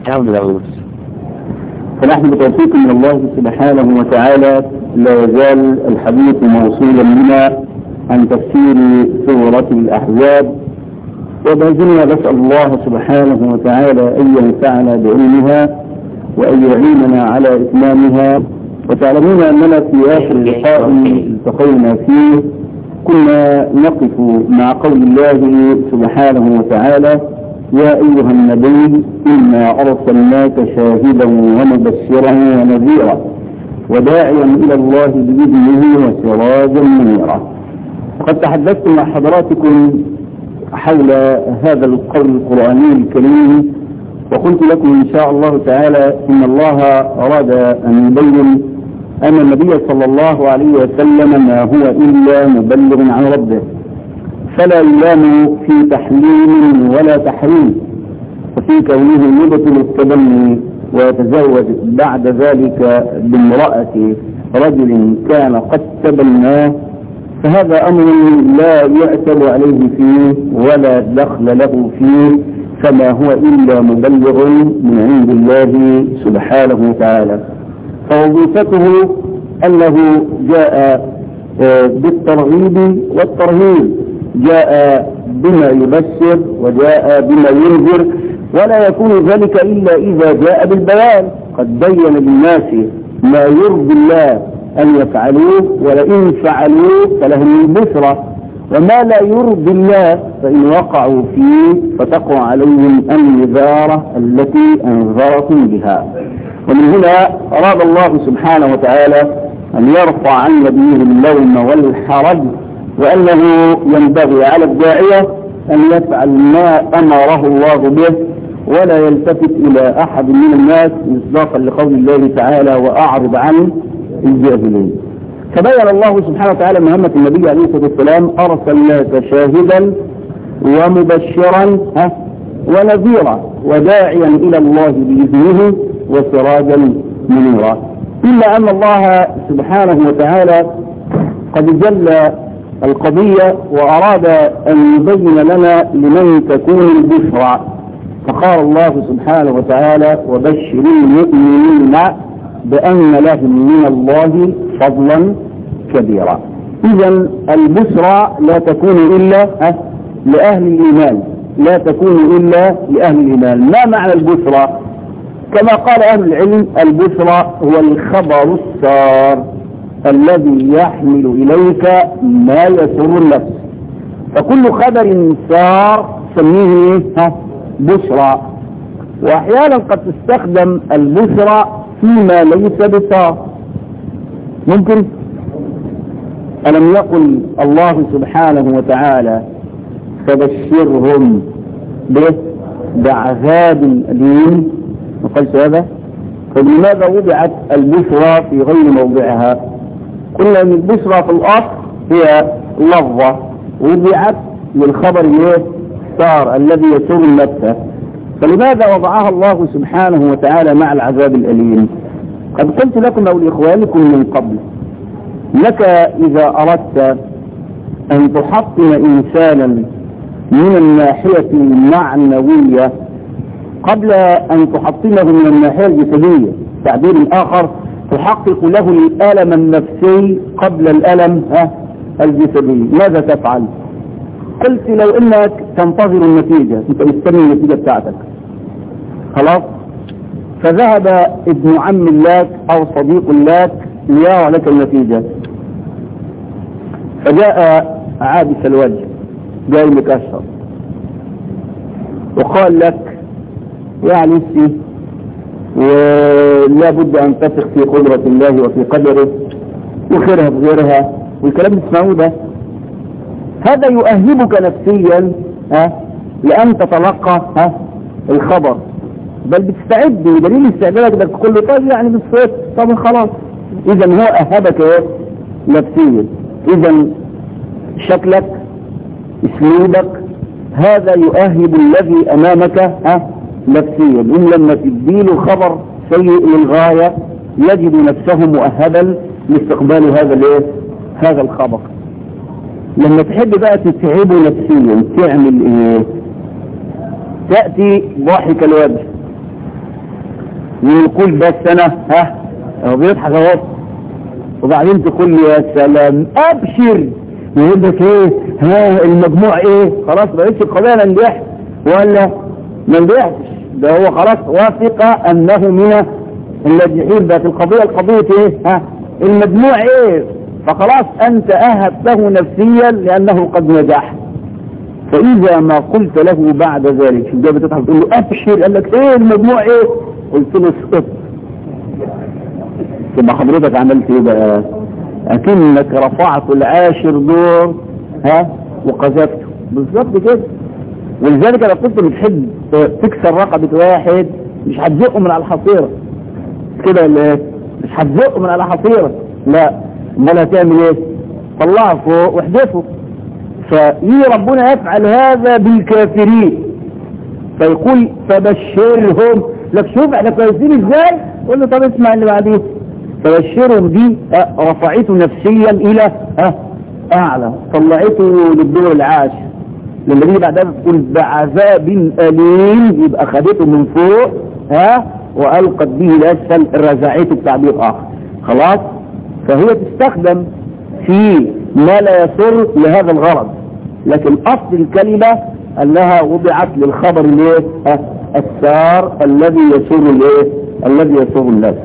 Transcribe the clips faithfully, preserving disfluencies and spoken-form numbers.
الحمد لله. فنحن بتوفيق من الله سبحانه وتعالى لا يزال الحديث موصولا بنا عن تفسير سورة الأحزاب، وما زلنا نسأل الله سبحانه وتعالى أن ينفعنا بعلمها وأن يعيننا على إتمامها. وتعلمون أننا في آخر لقاء التقينا فيه كنا نقف مع قول الله سبحانه وتعالى: يا أيها النبي إنا أرسلناك شاهدا ومبشرا ونذيرا وداعيا إلى الله بإذنه وسراجا منيرا. وقد تحدثت مع حضراتكم حول هذا القول القرآني الكريم، وقلت لكم إن شاء الله تعالى إن الله أراد أن يبين أن النبي صلى الله عليه وسلم ما هو إلا مبلغ عن ربه، فلا يلام في تحليل ولا تحريم، وفي كونه يبطل التبني ويتزوج بعد ذلك بامرأة رجل كان قد تبناه، فهذا أمر لا يعتب عليه فيه ولا دخل له فيه، فما هو إلا مبلغ من عند الله سبحانه وتعالى. فوظيفته أنه جاء بالترغيب والترهيب، جاء بما يبشر وجاء بما ينذر، ولا يكون ذلك إلا إذا جاء بالبيان. قد بين للناس ما يرضي الله أن يفعلوه، ولئن فعلوه فلهم البشرى، وما لا يرضي الله فإن وقعوا فيه فتقع عليهم النذارة التي أنذرتم بها. ومن هنا أراد الله سبحانه وتعالى أن يرفع عن نبيه اللوم والحرج، وأنه ينبغي على الداعية أن يفعل ما أمره الله به ولا يلتفت إلى أحد من الناس مصداقا لقول الله تعالى: وأعرض عن الجاهلين. فبين الله سبحانه وتعالى مهمة النبي عليه الصلاة والسلام: أرسلناك شاهدا ومبشرا ونذيرا وداعيا إلى الله بإذنه وسراجا منيرا. إلا أن الله سبحانه وتعالى قد جل القضية وأراد أن يبين لنا لمن تكون البشرى، فقال الله سبحانه وتعالى: وبشر المؤمنين بأن لهم من الله فضلا كبيرا. إذن البشرى لا تكون إلا لأهل الإيمان، لا تكون إلا لأهل الإيمان. ما معنى البشرى؟ كما قال أهل العلم: البشرى هو الخبر السار الذي يحمل إليك ما يسر النفس، فكل خبر سار سميه بشرى. وأحيانا قد تستخدم البشرى فيما ليس بسار. ممكن ألم يقل الله سبحانه وتعالى: فبشرهم بعذاب أليم؟ وقلت هذا. فلماذا وضعت البشرى في غير موضعها؟ قلنا أن البشرى في الأصل هي لفظة وضعت للخبر السار الذي يسر النفس، فلماذا وضعها الله سبحانه وتعالى مع العذاب الأليم؟ قد قلت لكم أو لإخوانكم من قبل: لك إذا أردت أن تحطم إنسانا من الناحية المعنوية قبل أن تحطمه من الناحية الجسدية، تعبير آخر تحقق له الألم النفسي قبل الألم الجسدي، ماذا تفعل؟ قلت: لو إنك تنتظر النتيجة، أنت مستني النتيجة بتاعتك، خلاص، فذهب ابن عم لك أو صديق لك ليرى لك النتيجة، فجاء عابس الوجه جاي مكشر وقال لك: يعني سي ولا بد أن تثق في قدرة الله وفي قدره وخيرها بغيرها، والكلام تسمعوه ده، هذا يؤهبك نفسيا ها لأن تتلقى ها الخبر، بل بتستعد بدليل استعدادك ده كله. طيب يعني بالصوت، طب خلاص، إذا هو أهبك ايه نفسيا. إذا شكلك، اسلوبك، هذا يؤهب الذي أمامك ها نفسيا. إن لما تديله خبر سيء للغاية يجد نفسه مؤهبا لاستقبال هذا الايه هذا الخبر. لما تحب بقى تتعبه نفسيا تعمل ايه؟ تأتي ضاحك الوجه ويقول بس انا ها هو بيضحك اهو، وبعدين تقول لي يا سلام ابشر، يقول لك ايه ها المجموع ايه، خلاص بقيتش القضيه ننجح ولا ما نجحتش، ده هو خلاص وافق انه من الناجحين، بقت القضيه القضيه ايه ها المجموع ايه، فخلاص انت اهبته نفسيا لانه قد نجح. فاذا ما قلت له بعد ذلك شو جاب تضحك تقول له ابشر، قال لك ايه المجموع ايه، قلت له اسقط، تبقى حضرتك عملت ايه بقى؟ اكنك رفعت العاشر دور ها وقذفته بالظبط كده. ولذلك لو كنت بتحب تكسر رقبه واحد مش هتزقه من على الحصيره كده ولا ايه؟ مش هتزقه من على الحصيره، لا، امال هتعمل ايه؟ طلعه فوق واحدفه. فيجي ربنا يفعل هذا بالكافرين فيقول فبشرهم، لك شوف احنا كويسين ازاي، قول له طب اسمع اللي بعديه، فبشرهم دي رفعته نفسيا الى اعلى، طلعته للدور العاشر، لما دي بعدها بتقول بعذاب اليم يبقى خدته من فوق ها والقت به لاسفل، رزعته بتعبير اخر خلاص. فهي تستخدم في ما لا يسر لهذا الغرض، لكن اصل الكلمه انها وضعت للخبر الايه السار الذي يسر الايه الذي يسر الناس.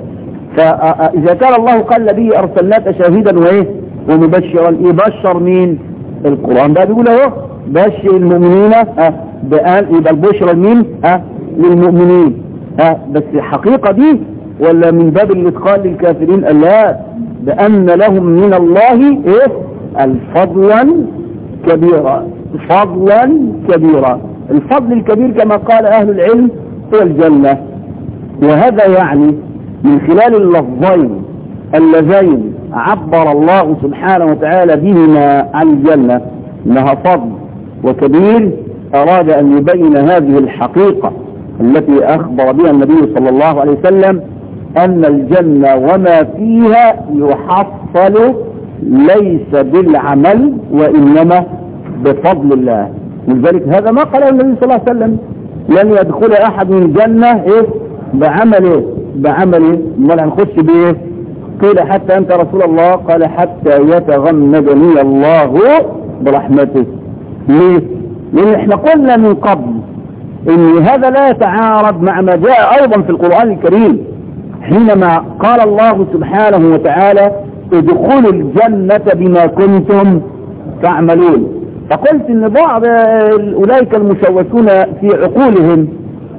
فاذا كان الله قال به ارسلناك شاهدا وايه ومبشرا، يبشر مين؟ القران ده بيقول اهو بشر المؤمنين بان، يبقى البشرى لمين؟ ها للمؤمنين، ها بس الحقيقه دي ولا من باب الاتقان للكافرين؟ لا، بان لهم من الله ايه الفضلا كبيرا، فضلا كبيرا. الفضل الكبير كما قال اهل العلم هو الجنه، وهذا يعني من خلال اللفظين اللذين عبر الله سبحانه وتعالى بهما عن الجنه انها فضل وكبير، اراد ان يبين هذه الحقيقه التي اخبر بها النبي صلى الله عليه وسلم ان الجنه وما فيها يحصل ليس بالعمل وانما بفضل الله. لذلك هذا ما قاله النبي صلى الله عليه وسلم لن يدخل احد من الجنه ايه بعمله بعمله امال هنخش بايه؟ قيل حتى انت رسول الله؟ قال حتى يتغمدني الله برحمته. ليه؟ لان احنا قلنا من قبل ان هذا لا يتعارض مع ما جاء ايضا في القرآن الكريم حينما قال الله سبحانه وتعالى ادخلوا الجنة بما كنتم تعملون. فقلت ان بعض اولئك المشوشون في عقولهم،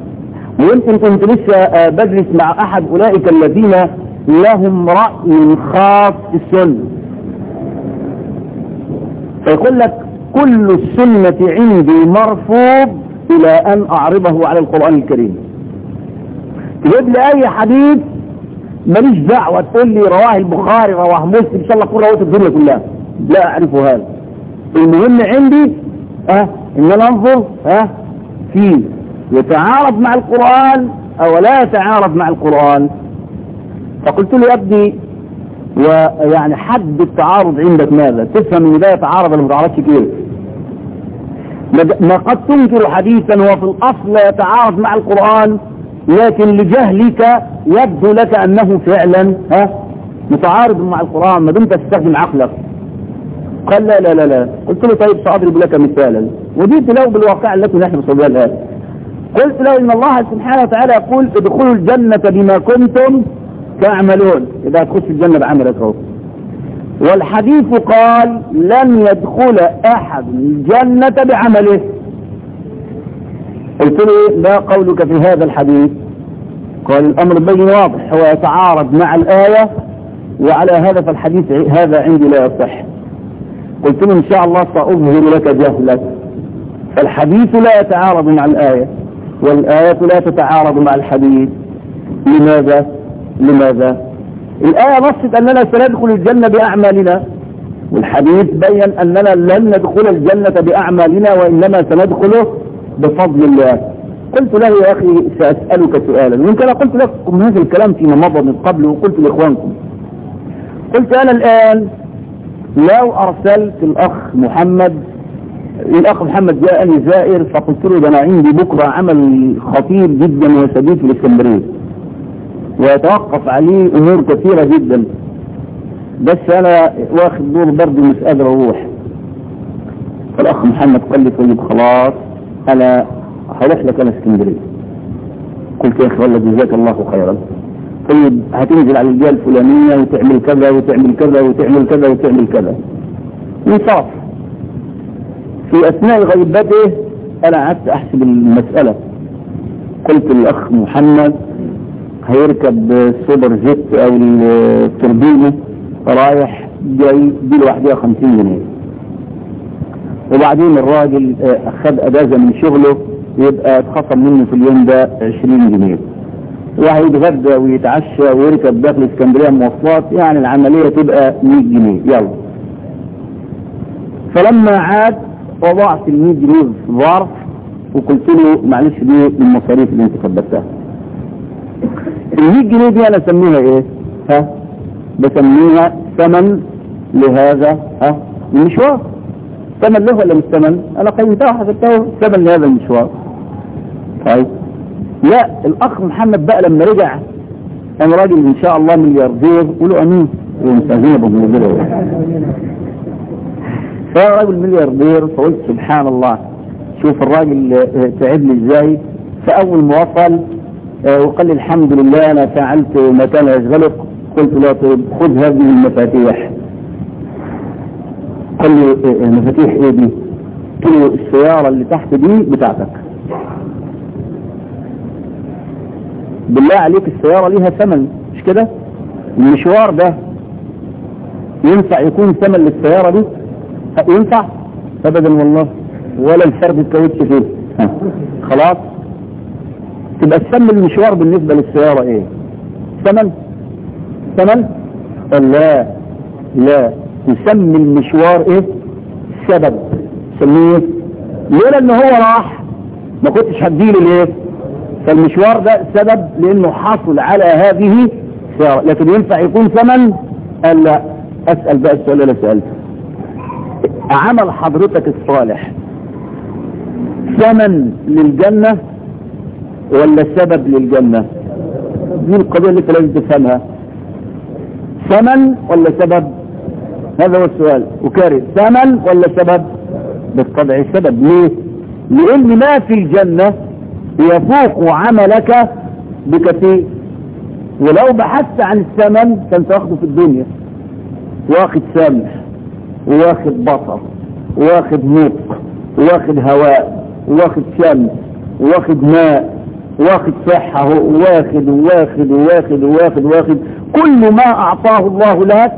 ويمكن كنت لسه بدرس مع احد اولئك الذين لهم رأي خاص في السنة، فيقول لك كل السنة عندي مرفوض الى ان اعرضه على القرآن الكريم. تجيب لي اي حديث ماليش دعوة تقول لي رواه البخاري رواه مسلم ان شاء الله كل رواه الدنيا كلها، لا اعرف هذا. المهم عندي اه ان انا انظر اه فيه يتعارض مع القرآن او لا يتعارض مع القرآن. فقلت له يا ابني ويعني حد التعارض عندك ماذا؟ تفهم ان ده يتعارض ولا ما تعرضش كيف؟ ما قد تنكر حديثا هو في الاصل لا يتعارض مع القرآن، لكن لجهلك يبدو لك انه فعلا ها متعارض مع القرآن ما دمت تستخدم عقلك. قال لا لا لا لا. قلت له طيب سأضرب لك مثالا، وجئت له بالواقع التي نحن نصليها الان. قلت له ان الله سبحانه وتعالى يقول ادخلوا الجنة بما كنتم تعملون، اذا تخش الجنة بعملك اهو. والحديث قال لن يدخل احد الجنة بعمله. قلت له لا قولك في هذا الحديث؟ قال الامر بين واضح، هو يتعارض مع الآية، وعلى هذا فالحديث هذا عندي لا يصح. قلت له ان شاء الله سأظهر لك جهلك، فالحديث لا يتعارض مع الآية والآية لا تتعارض مع الحديث. لماذا؟ لماذا؟ الآية نصت أننا سندخل الجنة بأعمالنا، والحديث بين أننا لن ندخل الجنة بأعمالنا وإنما سندخله بفضل الله. قلت له يا أخي سأسألك سؤالا، وإن كان قلت لكم هذا الكلام فيما مضى من قبل وقلت لإخوانكم، قلت أنا الآن لو أرسلت الأخ محمد، الأخ محمد جاءني زائر فقلت له ده أنا عندي بكرة عمل خطير جدا وشديد في الإسكندرية، ويتوقف عليه امور كثيرة جدا. بس انا واخد دور برضه مش قادر اروح. فالاخ محمد قال لي طيب خلاص انا هروح لك انا اسكندريه. قلت يا اخي والله جزاك الله خيرا. طيب هتنزل على الجهه الفلانيه وتعمل كذا وتعمل كذا وتعمل كذا وتعمل كذا. وصار في اثناء غيبته انا قعدت احسب المساله. قلت للاخ محمد هيركب السوبر جيت او التوربينه رايح جاي دي لوحدها خمسين جنيه، وبعدين الراجل اخذ اجازه من شغله يبقى اتخصم منه في اليوم ده عشرين جنيه، وهيتغدى ويتعشى ويركب داخل اسكندريه مواصلات، يعني العمليه تبقى مية جنيه. يلا فلما عاد وضعت ال مية جنيه في ظرف وقلت له معلش دي المصاريف اللي انت كبرتها. ال مية جنيه دي انا اسميها ايه؟ ها؟ بسميها ثمن لهذا ها المشوار. ثمن له ولا مش ثمن؟ انا قيمتها وحسبتها ثمن لهذا المشوار. طيب لا الاخ محمد بقى لما رجع انا راجل ان شاء الله ملياردير، قولوا امين ومستاذين ابو ملياردير. فراجل ملياردير، فقلت سبحان الله شوف الراجل تعبني ازاي. فاول ما وصل وقال لي الحمد لله انا فعلت ما كان يشغلك. قلت له طيب خذ هذه المفاتيح. قال لي مفاتيح ايه دي؟ قلت له السيارة اللي تحت دي بتاعتك. بالله عليك السيارة ليها ثمن مش كده؟ المشوار ده ينفع يكون ثمن للسيارة دي؟ ينفع؟ ابدا والله، ولا الفرد الكاوتش فيه. خلاص تبقى الثمن المشوار بالنسبة للسيارة ايه؟ ثمن؟ ثمن؟ لا لا يسمي المشوار ايه؟ سبب. سميه لولا ان هو راح ما كنتش هديله ليه؟ فالمشوار ده سبب لانه حصل على هذه السيارة. لكن ينفع يكون ثمن؟ قال لا. اسأل بقى السؤال اللي سألته، عمل حضرتك الصالح ثمن للجنة ولا سبب للجنة؟ دي القضية اللي انت لازم تفهمها. ثمن ولا سبب؟ هذا هو السؤال. وكارث ثمن ولا سبب؟ بالطبع سبب. ليه؟ لان ما في الجنة يفوق عملك بكثير، ولو بحثت عن الثمن كنت واخده في الدنيا، واخد سمع واخد بصر واخد نطق واخد هواء واخد شمس واخد ماء واخد صحة، واخد واخد واخد واخد واخد كل ما اعطاه الله لك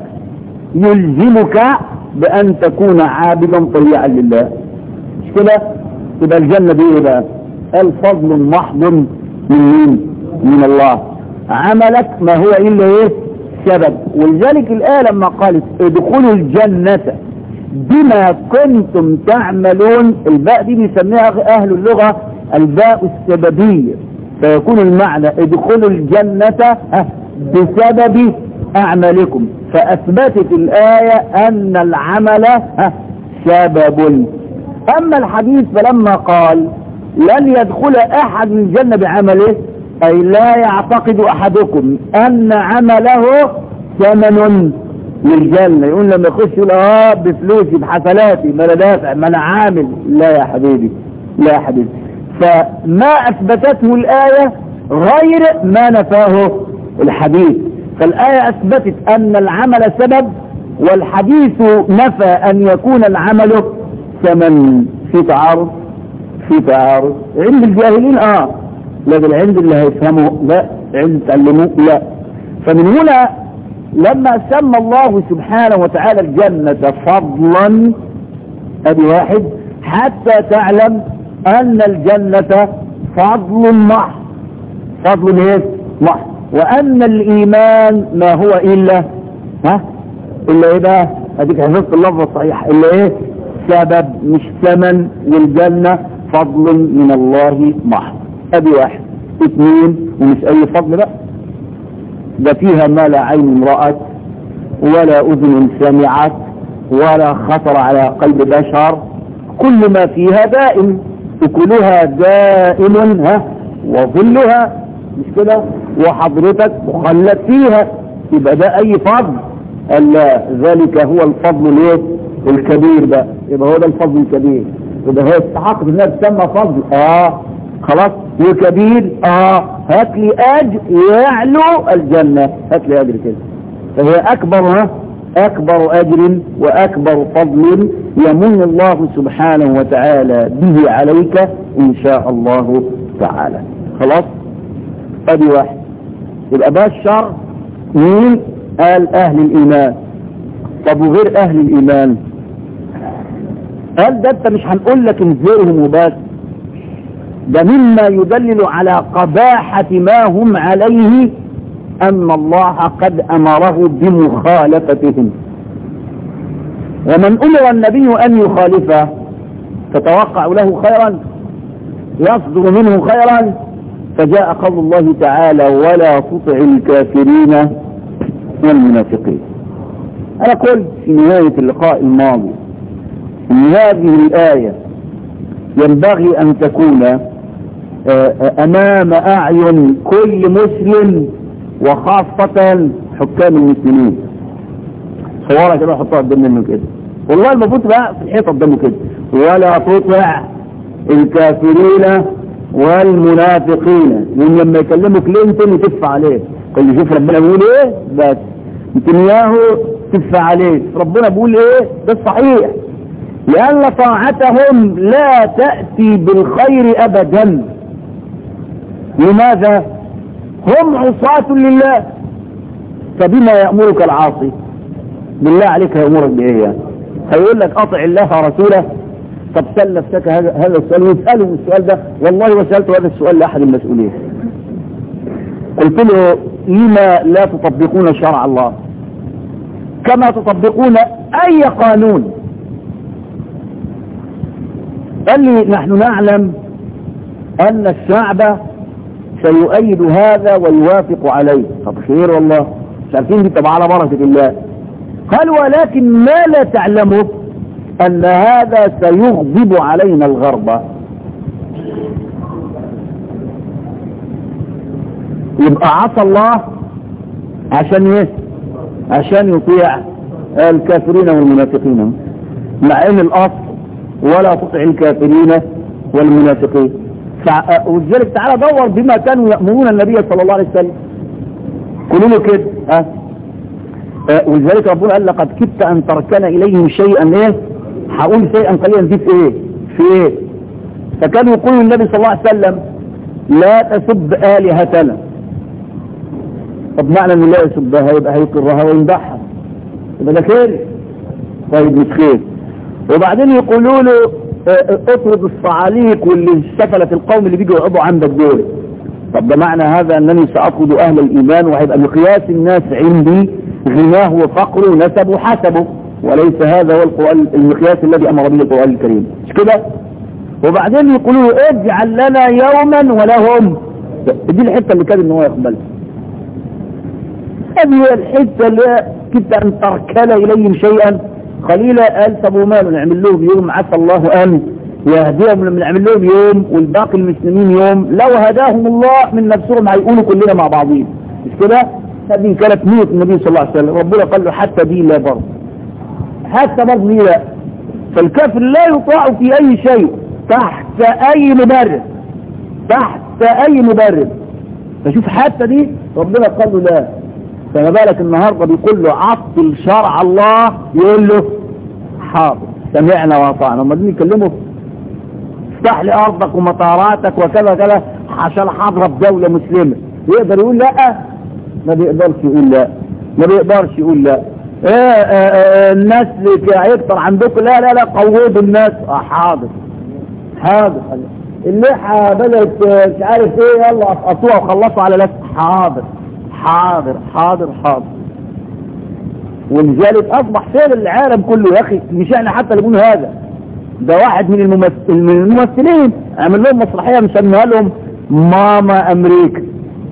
يلزمك بان تكون عابدا طيعا لله. مش كده؟ يبقى الجنة دي ايه بقى؟ الفضل محض من مين؟ من الله. عملك ما هو الا ايه؟ سبب. ولذلك الآية لما قالت ادخلوا الجنة بما كنتم تعملون، الباء دي بيسميها اهل اللغة الباء السببية، فيكون المعنى ادخلوا الجنة بسبب اعمالكم. فاثبتت الآية ان العمل سبب. اما الحديث فلما قال لن يدخل احد الجنة بعمله، اي لا يعتقد احدكم ان عمله ثمن للجنة. يقول لما يخش يقول اه بفلوسي بحسناتي ما انا دافع ما انا عامل. لا يا حبيبي، لا يا حبيبي. فما اثبتته الآية غير ما نفاه الحديث. فالآية اثبتت ان العمل سبب، والحديث نفى ان يكون العمل ثمن. في تعارض؟ في تعارض عند الجاهلين اه، لكن عند اللي هيفهموا لا، عند تعلموه لا. فمن هنا لما سمى الله سبحانه وتعالى الجنة فضلا، ادي واحد، حتى تعلم ان الجنة فضل محض. فضل ايه؟ محض. وان الايمان ما هو الا ها الا ايه بقى؟ اديك حفظت اللفظ الصحيح، الا ايه؟ سبب مش ثمن. والجنة فضل من الله محض. ادي واحد. اثنين، ومش اي فضل بقى، ده فيها ما لا عين رأت ولا اذن سمعت ولا خطر على قلب بشر. كل ما فيها دائم، اكلها دائم ها وظلها. مش كده؟ وحضرتك مخلد فيها، يبقى ده اي فضل؟ قال لا، ذلك هو الفضل الايه؟ الكبير بقى. يبقى هو ده الفضل الكبير، يبقى هو يستحق انها تسمى فضل. اه خلاص. وكبير اه هات لي اجر يعلو الجنه، هات لي اجر كده. فهي اكبر ها اكبر اجر واكبر فضل يمن الله سبحانه وتعالى به عليك ان شاء الله تعالى. خلاص. ادي واحد. يبقى بشر مين؟ قال اهل الايمان. طب وغير اهل الايمان؟ قال ده انت مش هنقول لك انذرهم وبس، ده مما يدلل على قباحة ما هم عليه ان الله قد امره بمخالفتهم. ومن امر النبي ان يخالفه تتوقع له خيرا، يصدر منه خيرا. فجاء قول الله تعالى ولا تطع الكافرين والمنافقين. انا قلت في نهاية اللقاء الماضي ان هذه الآية ينبغي ان تكون امام اعين كل مسلم وخاصة حكام المسلمين. صورة كده حطها قدام منه كده، والله المفروض بقى في الحيطة قدامه كده ولا تطع الكافرين والمنافقين. لان لما يكلموا كلينتون يتف عليه، قال شوف ربنا بيقول ايه، بس نتنياهو تف عليه، ربنا بيقول ايه، ده الصحيح. لان طاعتهم لا تأتي بالخير ابدا. لماذا؟ هم عصاة لله، فبما يأمرك العاصي؟ بالله عليك هيأمرك بايه يعني؟ هيقول لك اطع الله ورسوله؟ طب سأل نفسك هذا هذا السؤال، واسأله السؤال ده. والله وسألت هذا السؤال لأحد المسؤولين، قلت له لما لا تطبقون شرع الله كما تطبقون اي قانون؟ قال لي نحن نعلم ان الشعب سيؤيد هذا ويوافق عليه. طب خير والله، مش عارفين دي تبع على بركة الله. قال ولكن ما لا تعلمه ان هذا سيغضب علينا الغرب. يبقى عصى الله عشان ايه؟ عشان يطيع الكافرين والمنافقين، مع ان الاصل ولا تطع الكافرين والمنافقين. ولذلك تعالى دور بما كانوا يأمرون النبي صلى الله عليه وسلم، قولوا له كده ها. ولذلك ربنا قال لقد كدت ان تركنا اليهم شيئا ايه؟ هقول شيئا قليلا دي في ايه؟ في ايه؟ فكانوا يقولوا النبي صلى الله عليه وسلم لا تسب آلهتنا. طب معنى ان لا يسبها يبقى هيقرها ويمدحها، يبقى ده خير؟ طيب مش خير. وبعدين يقولوا له اطرد الصعاليك واللي سفلت القوم اللي بيجوا يقعدوا عندك دول. طب ده معنى هذا انني ساطرد اهل الايمان، وهيبقى مقياس الناس عندي غناه وفقره ونسبه وحسبه، وليس هذا هو القرآن المقياس الذي امر به القرآن الكريم، مش كده؟ وبعدين يقولوا له اجعل لنا يوما ولهم. دي الحته اللي كان ان هو يقبلها. هذه الحته اللي كنت ان تركنا اليهم شيئا قليلا. قال طب وماله نعمل لهم يوم عسى الله ان يهديهم، لما نعمل لهم يوم والباقي المسلمين يوم، لو هداهم الله من نفسهم هيقولوا كلنا مع بعضين، مش كده؟ هذه كانت نية النبي صلى الله عليه وسلم. ربنا قال له حتى دي لا برضه، حتى برضه دي لا. فالكافر لا يطاع في اي شيء تحت اي مبرر، تحت اي مبرر. فشوف حتى دي ربنا قال له لا. فما بالك النهارده بيقول له عطل شرع الله، يقول له حاضر سمعنا واطعنا. هم دول يكلموا افتح لي ارضك ومطاراتك وكذا كذا عشان حاضره بدوله مسلمه، يقدر يقول لا؟ ما بيقدرش يقول لا، ما بيقدرش يقول لا. ايه اه اه الناس هيكتر عندكم؟ لا لا لا قوضوا الناس. اه حاضر حاضر. اللحى بدأت مش عارف ايه، يلا قطوها وخلصوا على لك. حاضر حاضر حاضر حاضر. ولذلك اصبح فعل العالم كله يا اخي، مش احنا حتى اللي بنقول هذا، ده واحد من الممثل من الممثلين عمل لهم مسرحيه مسميها لهم ماما امريكا.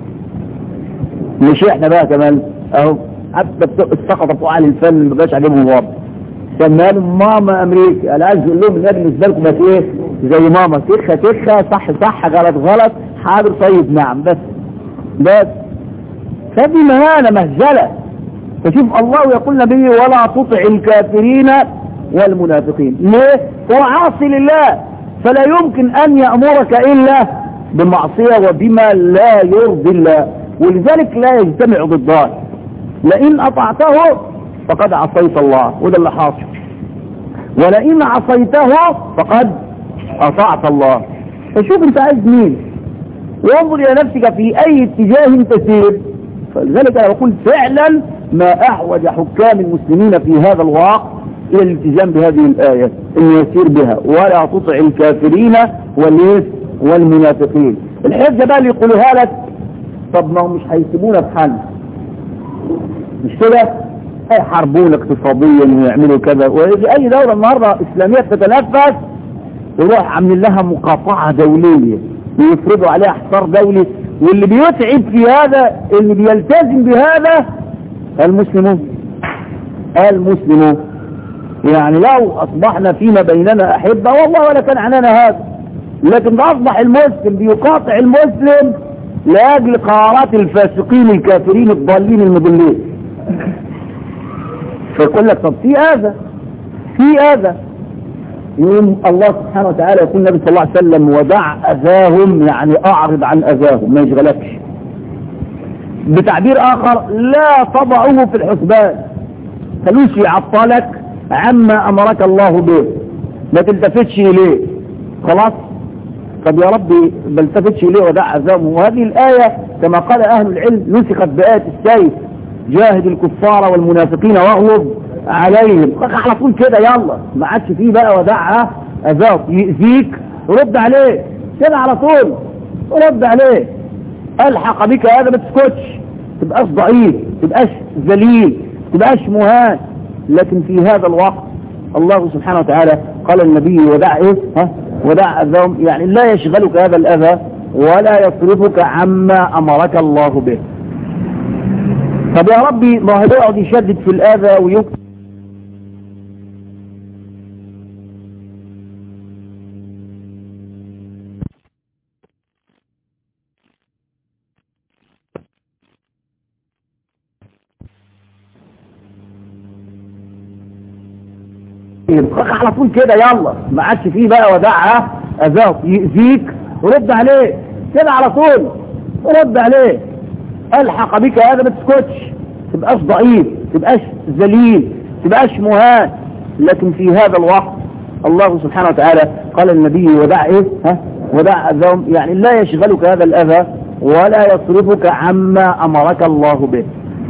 مش احنا بقى كمان اهو، حتى سقط فوق على الفن ما بقاش عاجبهم الوضع، سماها لهم ماما امريكا. انا عايز اقول لهم ان بالنسبه لكم بس ايه؟ زي ماما، تخه تخه، صح صح، غلط غلط، حاضر طيب نعم، بس بس فدي مهانة مهزلة. فشوف الله يقول نبيه ولا تطع الكافرين والمنافقين. ليه؟ هو عاصي لله فلا يمكن أن يأمرك إلا بمعصية وبما لا يرضي الله، ولذلك لا يجتمع ضدان. لئن أطعته فقد عصيت الله وده اللي حاصل، ولئن عصيته فقد أطعت الله. فشوف انت عايز مين وانظر إلى نفسك في أي اتجاه تسير. فلذلك أنا بقول فعلا ما أحوج حكام المسلمين في هذا الواقع إلى الالتزام بهذه الآية إن يسير بها ولا تطع الكافرين والمنافقين. الحجة بقى اللي يقولوها لك طب ما هم مش هيسيبونا بحل، مش كده؟ هيحاربونا اقتصاديا ويعملوا كذا. ويجي أي دولة النهاردة إسلامية تتنفس يروح عاملين لها مقاطعة دولية ويفرضوا عليها حصار دولي، واللي بيتعب في هذا اللي بيلتزم بهذا المسلمون المسلمون يعني لو أصبحنا فيما بيننا أحبة والله ولا كان عنانا هذا، لكن أصبح المسلم بيقاطع المسلم لأجل قرارات الفاسقين الكافرين الضالين المضلين. فيقول لك طب في هذا في هذا يوم الله سبحانه وتعالى يقول النبي صلى الله عليه وسلم ودع أذاهم، يعني أعرض عن أذاهم ما يشغلكش. بتعبير آخر لا تضعه في الحسبان، خلوش يعطلك عما أمرك الله به، ما تلتفتش إليه خلاص. طب يا ربي ما التفتش إليه ودع أذاهم. وهذه الآية كما قال أهل العلم نسخت بآية السيف جاهد الكفار والمنافقين واغلظ عليهم. على طول كده يلا ما عادش فيه بقى ودع أذاك يأذيك رد عليه كده على طول رد عليه. ألحق بك هذا ما تسكتش، تبقاش ضعيف، تبقاش ذليل، تبقاش مهان. لكن في هذا الوقت الله سبحانه وتعالى قال النبي ودع ايه ها ودع أذاهم، يعني لا يشغلك هذا الأذى ولا يصرفك عما أمرك الله به. طب يا ربي ما هيقعد يشدد في الأذى ويكتب على طول كده يلا ما عادش فيه بقى ودع أذاك يأذيك رد عليه كده على طول رد عليه. ألحق بك هذا ما تسكتش، تبقاش ضعيف، تبقاش ذليل، تبقاش مهان. لكن في هذا الوقت الله سبحانه وتعالى قال النبي ودع ايه ها ودع أذاهم، يعني لا يشغلك هذا الأذى ولا يصرفك عما أمرك الله به.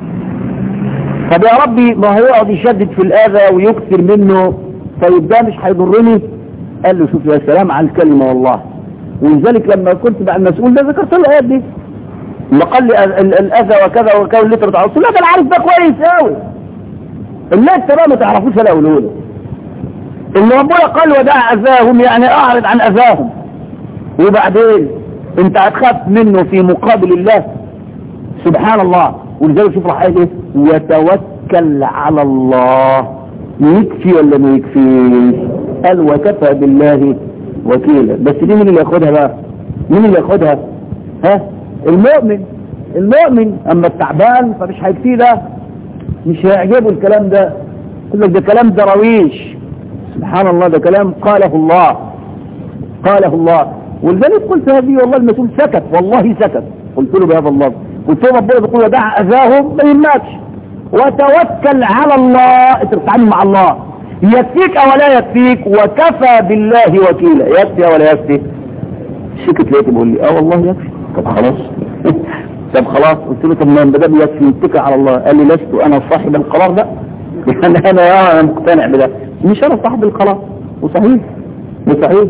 طب يا ربي ما هيقعد يشدد في الأذى ويكثر منه، طيب ده مش هيضرني؟ قال له شوف يا سلام على الكلمة والله. ولذلك لما كنت مع المسؤول ده ذكرت له الآيات دي، اللي قال لي الأذى وكذا وكذا اللي ترد على لا ده العارف ده كويس قوي، اللي انت بقى ما تعرفوش انا اقوله له. اللي ربنا قال ودع أذاهم يعني أعرض عن أذاهم، وبعدين انت هتخاف منه في مقابل الله سبحان الله. ولذلك شوف راح ايه وتوكل على الله، يكفي ولا ما يكفيش؟ قال وكفى بالله وكيلا. بس دي مين اللي ياخدها بقى؟ مين اللي ياخدها؟ ها المؤمن. المؤمن اما التعبان فمش هيكفيه، ده مش هيعجبه الكلام ده، يقول لك ده كلام درويش. سبحان الله ده كلام قاله الله قاله الله. ولذلك قلت هذه والله المسؤول سكت، والله سكت. قلت له بهذا الله، قلت له ربنا بيقول ودع أذاهم ما يهمكش وتوكل على الله، انت بتتعامل مع الله يكفيك او لا يكفيك، وكفى بالله وكيلا. يكفي ولا يكفي؟ سكت لقيته بيقول لي اه والله يكفي. طب خلاص طب خلاص قلت له طب ما دام يكفي اتكل على الله. قال لي لست انا صاحب القرار ده يعني انا انا مقتنع بده، مش انا صاحب القرار. وصحيح وصحيح.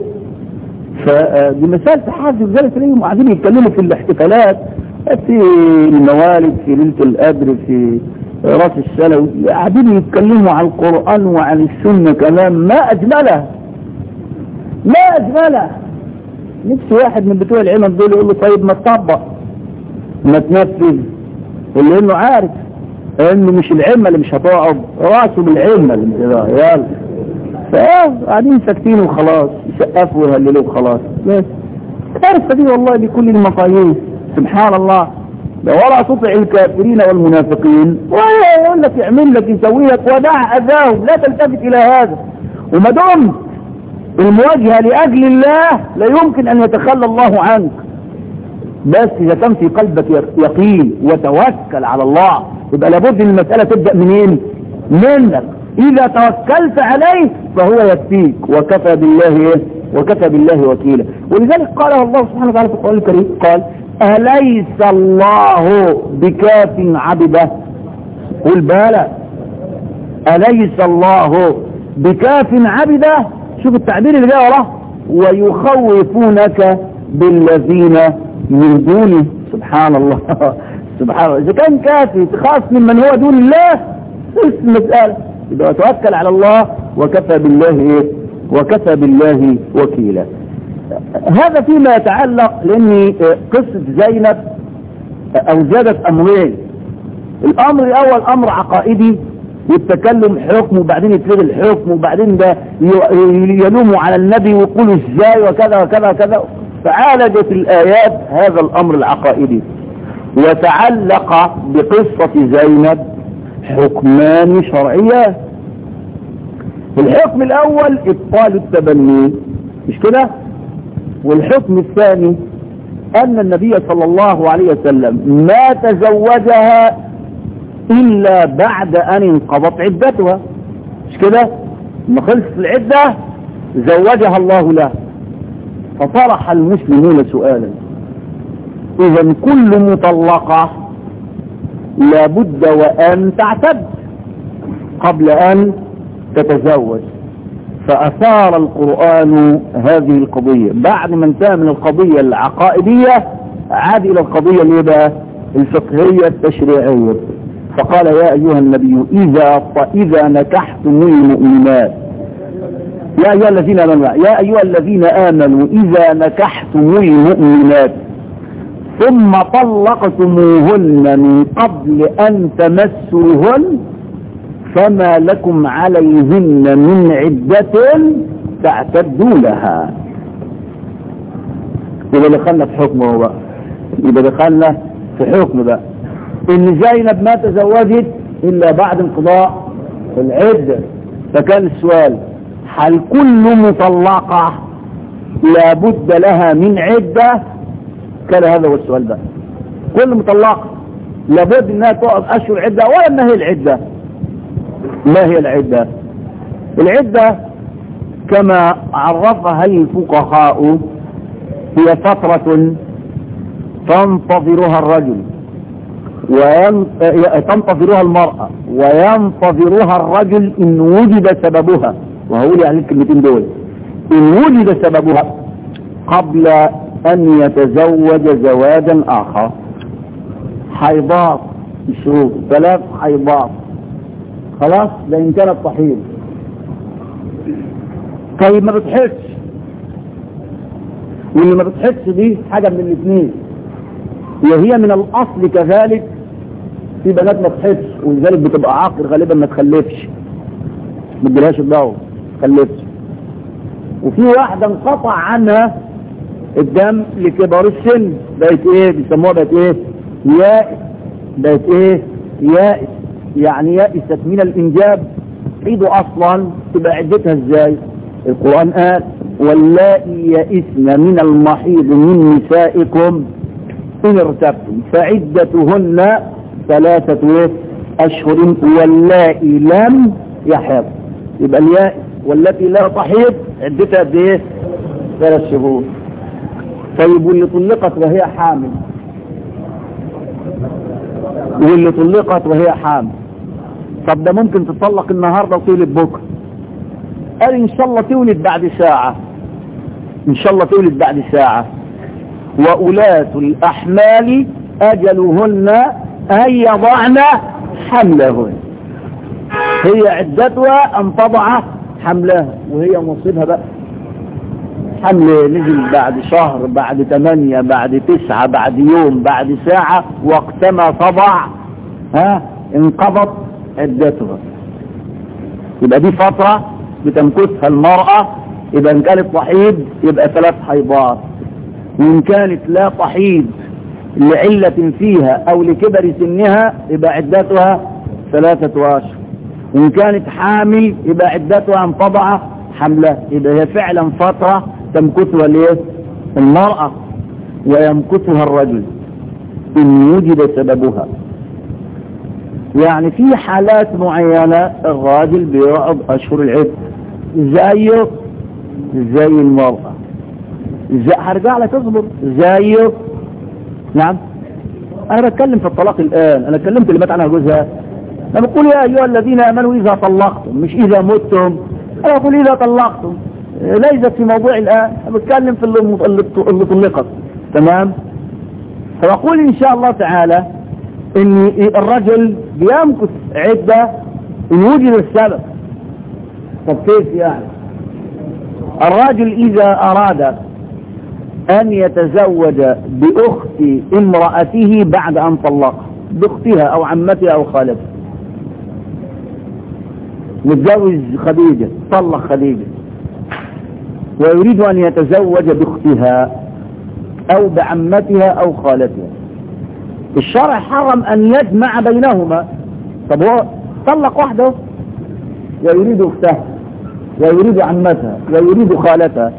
فدي مثال تحدي. لذلك تلاقيهم قاعدين يتكلموا في الاحتفالات، في الموالد، في ليله القدر، في راس السنه، قاعدين يتكلموا عن القران وعن السنه كلام ما اجمله ما اجمله. نفس واحد من بتوع العلم دول يقول له طيب ما تطبق ما تنفذ، اللي انه عارف انه مش العلم اللي مش هتقعد راسه بالعلم اللي مش هتقعد. يلا فقاعدين ساكتين وخلاص، يسقفوا ويهللوا وخلاص. بس كارثه دي والله بكل المقاييس. سبحان الله ولا تطع الكافرين والمنافقين، وهو يقول لك يعمل لك يسوي لك ودع اذاهم، لا تلتفت الى هذا. وما دمت المواجهه لاجل الله لا يمكن ان يتخلى الله عنك، بس اذا كان في قلبك يقين وتوكل على الله يبقى لابد ان المساله تبدا منين؟ منك. اذا توكلت عليه فهو يكفيك، وكفى بالله ايه؟ وكفى بالله وكيلا. ولذلك قال الله سبحانه وتعالى في القرآن الكريم قال: أليس الله بكاف عبده؟ قل بلى. أليس الله بكاف عبده؟ شوف التعبير اللي جاي وراه: ويخوفونك بالذين من دونه. سبحان الله سبحان الله. إذا كان كافي تخاف ممن هو دون الله اسم مسألة، إذا توكل على الله وكفى بالله إيه؟ وكفى بالله وكيلا. هذا فيما يتعلق، لأن قصة زينب أوجدت أمرين. الأمر الأول أمر عقائدي، والتكلم حكم، وبعدين يتلغي الحكم، وبعدين ده يلوموا على النبي ويقولوا ازاي وكذا وكذا وكذا. فعالجت الآيات هذا الأمر العقائدي. وتعلق بقصة زينب حكمان شرعيان. الحكم الأول إبطال التبني، مش كده؟ والحكم الثاني أن النبي صلى الله عليه وسلم ما تزوجها إلا بعد أن انقضت عدتها، مش كده؟ لما خلصت العدة زوجها الله له. فطرح المسلمون سؤالا: إذا كل مطلقة لابد وأن تعتد قبل أن تتزوج. فأثار القرآن هذه القضية بعد ما انتهى من القضية العقائدية، عاد إلى القضية اللي بقى الفقهية التشريعية. فقال: يا أيها النبي إذا إذا نكحتم المؤمنات يا أيها الذين آمنوا يا أيها الذين آمنوا إذا نكحتم المؤمنات ثم طلقتموهن من قبل أن تمسوهن فما لكم عليهن من عدة تعتدونها. يبقى دخلنا في حكمه بقى، يبقى دخلنا في حكم بقى ان زينب ما تزوجت الا بعد انقضاء العدة. فكان السؤال: هل كل مطلقة لابد لها من عدة؟ كان هذا هو السؤال بقى. كل مطلقة لابد انها تقعد اشهر عدة؟ ولا ما هي العدة؟ ما هي العدة؟ العدة كما عرفها الفقهاء هي فترة تنتظرها الرجل وتنتظرها المرأة وينتظرها الرجل إن وجد سببها. وهقول يعني الكلمتين دول: إن وجد سببها قبل أن يتزوج زواجا آخر. حيضات الشروط ثلاث حيضات، خلاص، لأن كانت صحيح. طيب ما بتحسش، واللي ما بتحسش دي حاجة من الاثنين: وهي من الأصل كذلك في بنات ما بتحسش ولذلك بتبقى عاقر غالبا ما تخلفش، ما تجيلهاش الدواء ما تخلفش. وفي واحدة انقطع عنها الدم لكبار السن، بقت ايه بيسموها؟ بقت ايه؟ يائس. بقت ايه؟ يائس، يعني يائست من الانجاب. عيدوا اصلا تبقى عدتها ازاي؟ القرآن قال: واللائي يئسن من المحيض من نسائكم إن ارتبتم فعدتهن ثلاثة أشهر واللائي لم يحض. يبقى اليائس والتي لا تحيض عدتها قد ايه؟ ثلاث شهور. طيب واللي طلقت وهي حامل؟ واللي طلقت وهي حامل طب ده ممكن تطلق النهارده وتولد بكره. قال ان شاء الله تولد بعد ساعه، ان شاء الله تولد بعد ساعه. وأولاة الأحمال أجلهن أن يضعن حملهن. هي عدتها أن تضع حملها، وهي مصيبها بقى. حمل نزل بعد شهر، بعد ثمانية، بعد تسعة، بعد يوم، بعد ساعة، وقتما تضع ها انقضت عدتها. يبقى دي فترة بتمكثها المرأة. إذا كانت تحيض يبقى ثلاث حيضات، وإن كانت لا تحيض لعلة فيها أو لكبر سنها يبقى عدتها ثلاثة أشهر. وإن كانت حامل يبقى عدتها أن تضع حملها، يبقى هي فعلا فترة تمكثها ليه المرأة ويمكثها الرجل إن وجد سببها. يعني في حالات معينة الراجل بيقعد أشهر العدة زيه زي المرأة. زي هرجع لك اصبر زيه. نعم أنا بتكلم في الطلاق الآن، أنا اتكلمت اللي مات عنها جوزها. أنا بقول يا أيها الذين آمنوا إذا طلقتم مش إذا متم. أنا بقول إذا طلقتم ليست في موضوع الآن، أنا بتكلم في اللي طلقت. تمام. فبقول إن شاء الله تعالى إن الرجل بيمكث عدة إن وجد السبب. طب كيف يعني؟ الرجل إذا أراد أن يتزوج بأخت امرأته بعد أن طلقها، بأختها أو عمتها أو خالتها، متزوج خديجة طلق خديجة ويريد أن يتزوج بأختها أو بعمتها أو خالتها، الشرع حرم أن يجمع بينهما. طب هو طلق واحدة ويريد أختها ويريد عمتها ويريد خالتها،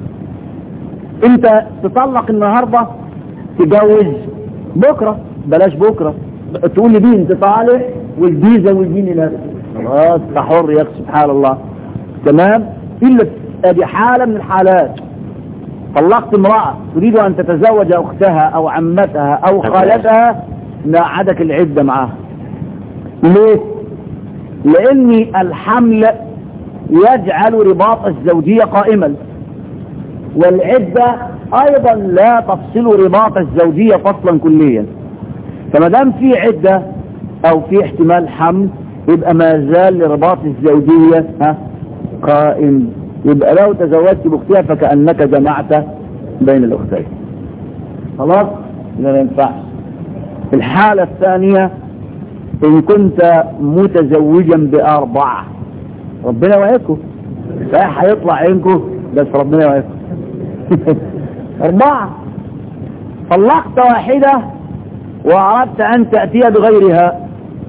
انت تطلق النهاردة تجوز بكرة، بلاش بكرة تقول لي دي انت طالع والجيزة والدين لا خلاص تحر يا سبحان الله. تمام. إلا ادي حالة من الحالات، طلقت امرأة تريد أن تتزوج أختها أو عمتها أو خالتها، نعدك العدة معها. ليه؟ لأن الحمل يجعل رباط الزوجية قائما، والعدة أيضا لا تفصل رباط الزوجية فصلا كليا. فما دام في عدة أو في احتمال حمل يبقى ما زال رباط الزوجية ها قائم. يبقى لو تزوجت بأختها فكأنك جمعت بين الأختين. خلاص لا ينفعش. في الحالة الثانية إن كنت متزوجا بأربعة، ربنا وعيكم صحيح هيطلع عينكم بس ربنا وعيكم أربعة، طلقت واحدة وأردت أن تأتي بغيرها،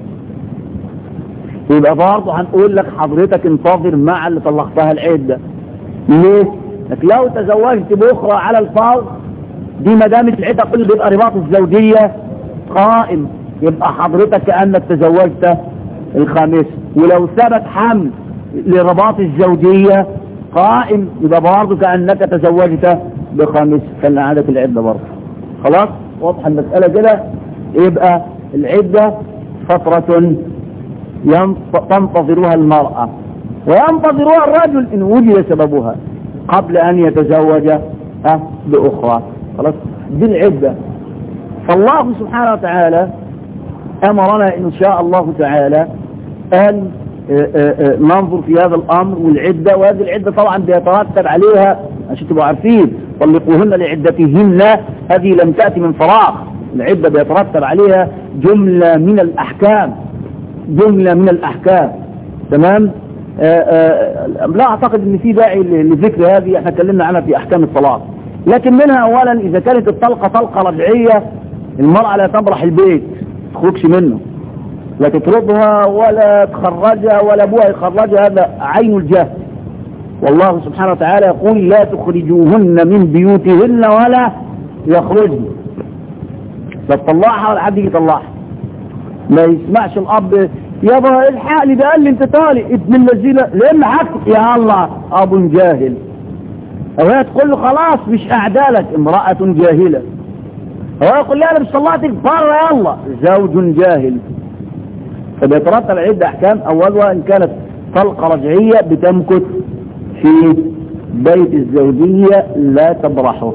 يبقى برضه هنقول لك حضرتك انتظر مع اللي طلقتها العدة. ليه؟ لك لو تزوجت بأخرى على الفور دي ما دامت العدة كل بيبقى رباط الزوجية قائم، يبقى حضرتك كأنك تزوجت الخامس. ولو ثبت حمل لرباط الزوجية قائم يبقى برضه كأنك تزوجت بخامس، كان عادة العدة برضه. خلاص واضحة المسألة كده. يبقى العدة فترة تنتظرها المرأة وينتظرها الرجل إن وجد سببها قبل أن يتزوج بأخرى. خلاص دي العدة. فالله سبحانه وتعالى أمرنا إن شاء الله تعالى أن ننظر في هذا الأمر والعدة. وهذه العدة طبعا بيترتب عليها عشان تبقوا عارفين طلقوهن لعدتهن، هذه لم تأتي من فراغ. العدة بيترتب عليها جملة من الأحكام، جملة من الأحكام. تمام. آآ آآ لا أعتقد أن في داعي لذكر هذه، احنا اتكلمنا عنها في أحكام الطلاق. لكن منها أولا إذا كانت الطلقة طلقة رجعية المرأة لا تبرح البيت تخرجش منه، لا تطردها ولا تخرجها ولا أبوها يخرجها، هذا عين الجهل. والله سبحانه وتعالى يقول لا تخرجوهن من بيوتهن ولا يخرجن. لا تطلعها ولا حد يطلعها. ما يسمعش الأب يابا الحق لي ده قال لي انت طالق ابن الذين لان حقك يا الله ابو جاهل، او هي تقول له خلاص مش اعدالك امرأة جاهلة، هو يقول لها انا مش طلعتك بره يلا زوج جاهل. فبيترتب عدة احكام. اولها ان كانت طلقة رجعية بتمكث في بيت الزوجية لا تبرحه.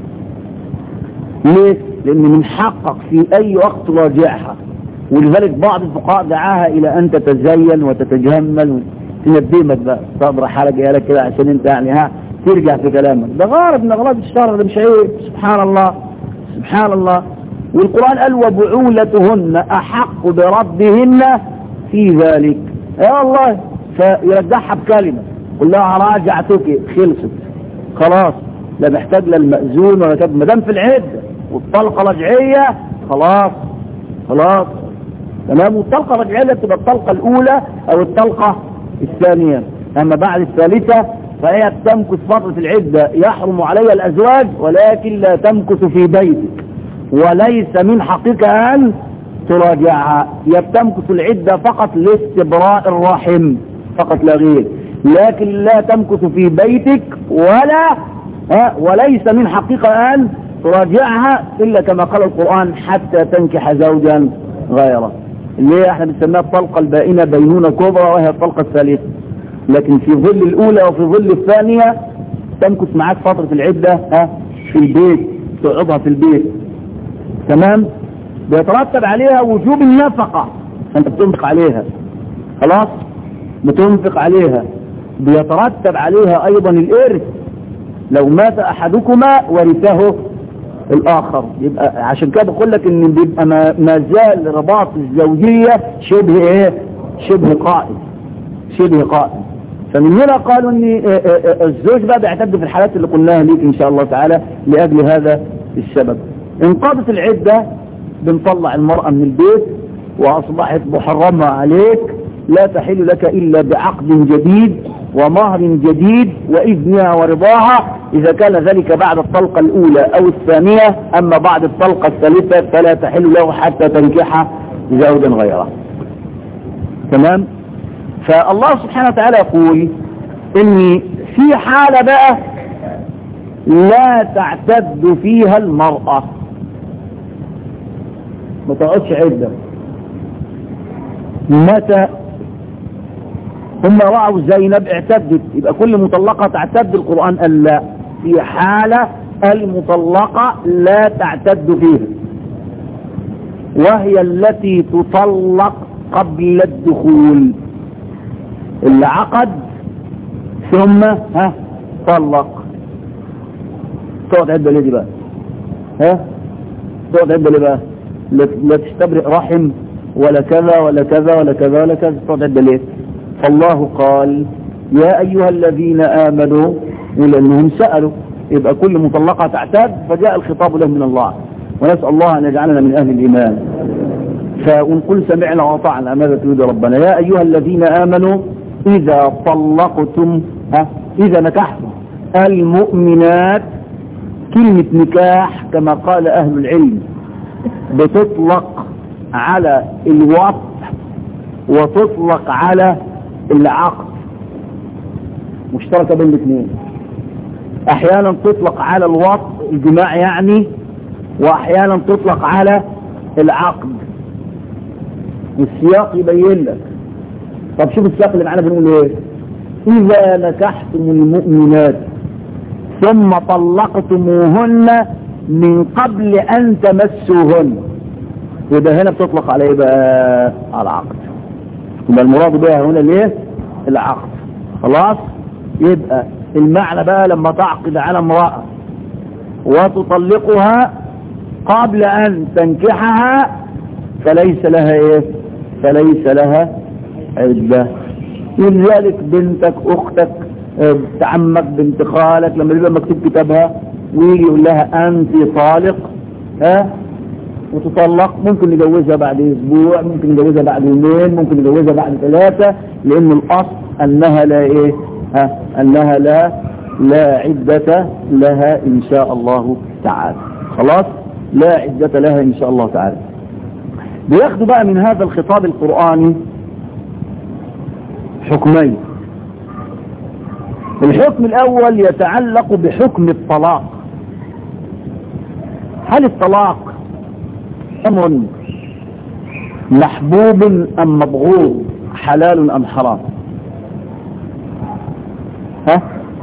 ليه؟ لان من حقك في اي وقت تراجعها، ولذلك بعض الفقهاء دعاها الى ان تتزين وتتجمل وتندمك بقى تبرح حالك جايلك كده عشان انت يعني ها ترجع في كلامك. ده غارب من اغراض الشرع، ده مش عيب. سبحان الله سبحان الله. والقرآن قال وبعولتهن احق بردهن في ذلك. يا الله فيرجعها بكلمة قل لها راجعتك خلصت خلاص، لا محتاج للمأذون ولا كده ما دام في العدة. والطلقة رجعية خلاص خلاص تمام. والطلقة الرجعية تبقى الطلقة الأولى أو الطلقة الثانية. أما بعد الثالثة فهي تمكث فترة العدة، يحرم علي الأزواج ولكن لا تمكث في بيتك، وليس من حقك أن تراجعها. يتمكث العدة فقط لاستبراء الرحم فقط لا غير، لكن لا تمكث في بيتك ولا ها وليس من حقك أن تراجعها إلا كما قال القرآن حتى تنكح زوجا غيره، اللي هي احنا بنسميها الطلقة البائنة بينونة كبرى وهي الطلقة الثالثة. لكن في ظل الأولى وفي ظل الثانية تمكث معاك فترة العدة ها في البيت، تقعدها في البيت تمام. بيترتب عليها وجوب النفقة، انت بتنفق عليها خلاص بتنفق عليها. بيترتب عليها ايضا الارث، لو مات احدكما ورثه الاخر. يبقى عشان كده بقول لك ان بيبقى ما زال رباط الزوجية شبه ايه شبه قائم شبه قائم. فمن هنا قالوا ان الزوج بقى بيعتد في الحالات اللي قلناها ليك ان شاء الله تعالى لاجل هذا السبب. انقضت العدة بنطلع المرأة من البيت واصبحت محرمة عليك، لا تحل لك الا بعقد جديد ومهر جديد واذنها ورضاها، اذا كان ذلك بعد الطلقة الاولى او الثانية. اما بعد الطلقة الثالثة فلا تحل له حتى تنكح زوجا غيره تمام. فالله سبحانه وتعالى يقول ان في حالة بقى لا تعتد فيها المرأة، ما تقعدش عدة. متى هم رأوا زينب اعتدت يبقى كل مطلقة تعتد؟ القرآن قال لا، في حالة المطلقة لا تعتد فيها، وهي التي تطلق قبل الدخول، اللي عقد ثم ها طلق. تقعد عدة ليه دي بقى؟ ها تقعد عدة ليه بقى؟ لا تستبرئ رحم ولا كذا ولا كذا ولا كذا ولا كذا، تقعد عدة ليه؟ فالله قال يا أيها الذين آمنوا، ولأنهم سألوا يبقى كل مطلقة تعتاد، فجاء الخطاب له من الله، ونسأل الله أن يجعلنا من أهل الإيمان. فنقول سمعنا وأطعنا ماذا تريد ربنا. يا أيها الذين آمنوا إذا طلقتم ها إذا نكحتم المؤمنات، كلمة نكاح كما قال أهل العلم بتطلق على الوطء وتطلق على العقد، مشتركة بين الاثنين. احيانا تطلق على الوطء الجماع يعني، واحيانا تطلق على العقد، والسياق يبين لك. طب شوف السياق اللي معانا بنقول ايه؟ اذا نكحتم المؤمنات ثم طلقتموهن من قبل ان تمسوهن، وده هنا بتطلق على ايه بقى؟ على العقد. يبقى المراد بها هنا ليه؟ العقد خلاص. يبقى المعنى بقى لما تعقد على امرأة وتطلقها قبل ان تنكحها فليس لها ايه؟ فليس لها عدة. ولذلك بنتك اختك بنت عمك بنت خالك لما يبقى مكتوب كتابها ويجي يقول لها انت طالق ها وتطلق، ممكن نجوزها بعد اسبوع، ممكن نجوزها بعد يومين، ممكن نجوزها بعد ثلاثة، لان الاصل انها لا ايه ها انها لا لا عدة لها ان شاء الله تعالى. خلاص لا عدة لها ان شاء الله تعالى. بياخدوا بقى من هذا الخطاب القرآني حكمين. الحكم الاول يتعلق بحكم الطلاق. هل الطلاق امر محبوب ام مبغوض، حلال ام حرام؟ ها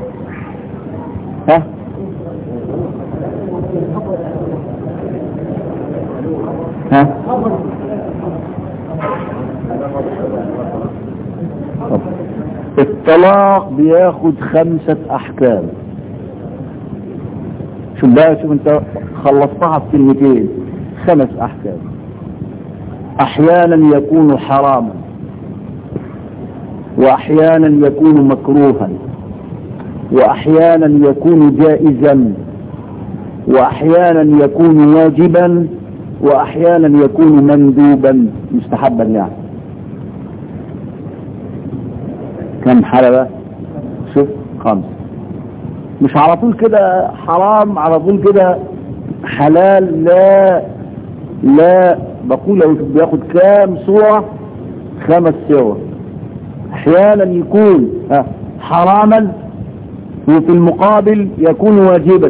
ها ها الطلاق بياخد خمسة احكام. شوف بقى، شوف انت خلصتها بكلمتين، خمس احكام. احيانا يكون حراما، واحيانا يكون مكروها، واحيانا يكون جائزا، وأحيانا يكون واجبا وأحيانا يكون مندوبا مستحبا. يعني كم حلبة؟ شوف خمس. مش على طول كده حرام، على طول كده حلال، لا لا، بقول لو بياخد كام صورة؟ خمس صور. احيانا يكون حراما وفي المقابل يكون واجبا،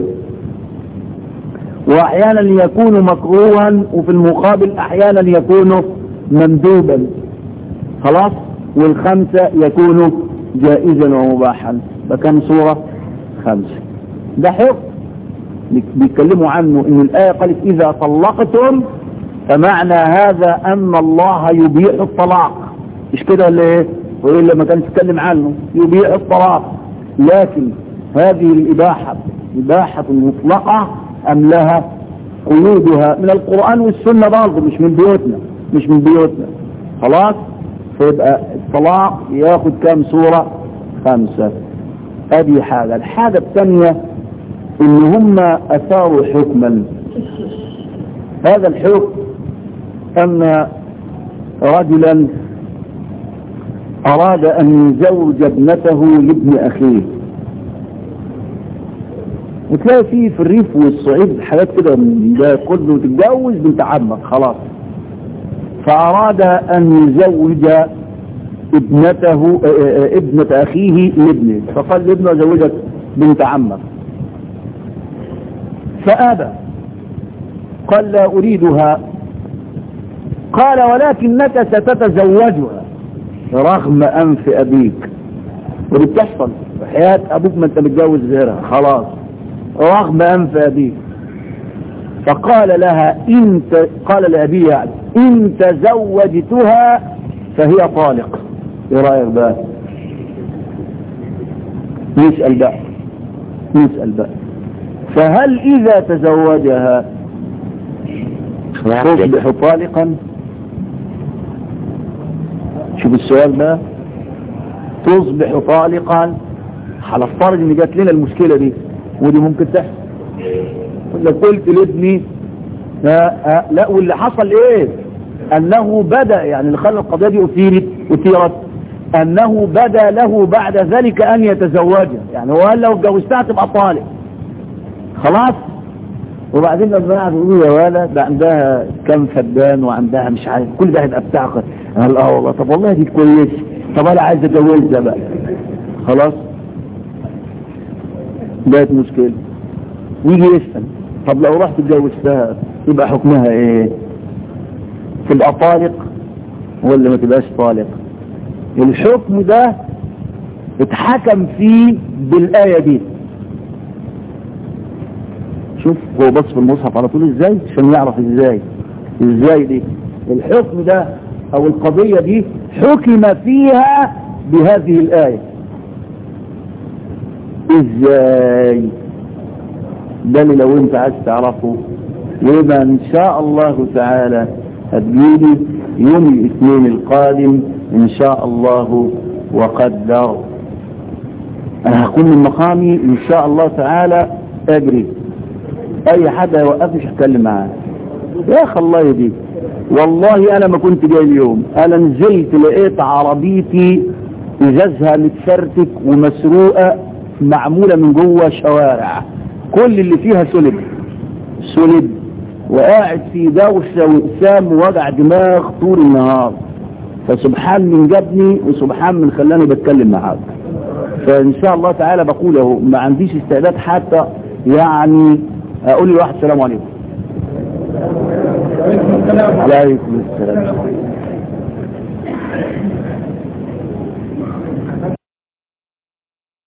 واحيانا يكون مكروها وفي المقابل احيانا يكون مندوبا. خلاص. والخمسة يكون جائزا ومباحا. بكم صورة؟ خمسة. ده حكم بيتكلموا عنه ان الآية قالت اذا طلقتم، فمعنى هذا ان الله يبيح الطلاق. مش كده ولا ايه؟ وإلا ما كان يتكلم عنه يبيح الطلاق. لكن هذه الإباحة إباحة مطلقة أم لها قيودها من القرآن والسنة برضه، مش من بيوتنا مش من بيوتنا خلاص. فيبقى الطلاق ياخد كام صورة؟ خمسة. هذه حاجة. الحاجة الثانية ان هم اثاروا حكما. هذا الحكم ان رجلا اراد ان يزوج ابنته لابن اخيه. وتلاقي فيه في الريف والصعيد حاجات كده، ده كله تتجوز بنت عمك خلاص. فاراد ان يزوج ابنته ابنة اخيه لابنه، فقال لابنه زوجت بنت عمك، فابى، قال لا اريدها. قال ولكنك ستتزوجها رغم انف ابيك. ودي بتحصل في حياة ابوك، ما انت متجوز غيرها خلاص رغم انف ابيك. فقال لها انت، قال لابيه يعني ان تزوجتها فهي طالق. ايه رايك بقى؟ نسأل بقى نسأل بقى فهل اذا تزوجها تصبح طالقا؟ شوف السؤال بقى، تصبح طالقا. هنفترض ان جات لنا المشكلة دي، ودي ممكن تحصل. لو قلت لابني لا, لا واللي حصل ايه؟ انه بدأ، يعني اللي خلى القضية دي اثيرت اثيرت انه بدأ له بعد ذلك ان يتزوجها. يعني هو قال لو اتجوزتها تبقى طالق خلاص. وبعدين لما قعدوا يقولوا يا ولد ده عندها كم فدان وعندها مش عارف كل ده هيبقى بتاعك. قال اه والله. طب والله دي كويس، طب انا عايز اتجوزها بقى خلاص. بقت مشكلة. يجي يسأل طب لو رحت اتجوزتها يبقى حكمها ايه؟ تبقى طالق ولا ما تبقاش طالق؟ الحكم ده اتحكم فيه بالآية دي. شوف هو بص في المصحف على طول ازاي عشان يعرف ازاي ازاي دي الحكم ده او القضية دي حكم فيها بهذه الآية. ازاي؟ ده اللي لو انت عايز تعرفه يبقى ان شاء الله تعالى هتجيلي يوم الاثنين القادم ان شاء الله وقدر. انا هكون من مقامي ان شاء الله تعالى اجري، اي حد يوقفني مش هتكلم معاه. يا اخي الله يهديك، والله انا ما كنت جاي اليوم، انا نزلت لقيت عربيتي ازازها متفرتك ومسروقه معموله من جوه شوارع، كل اللي فيها سلب سلب، وقاعد في دوشه واقسام ووجع دماغ طول النهار. فسبحان من جابني وسبحان من خلاني بتكلم معاك. فان شاء الله تعالى بقول اهو ما عنديش استعداد حتى يعني اقول لواحد السلام عليكم. عليكم السلام.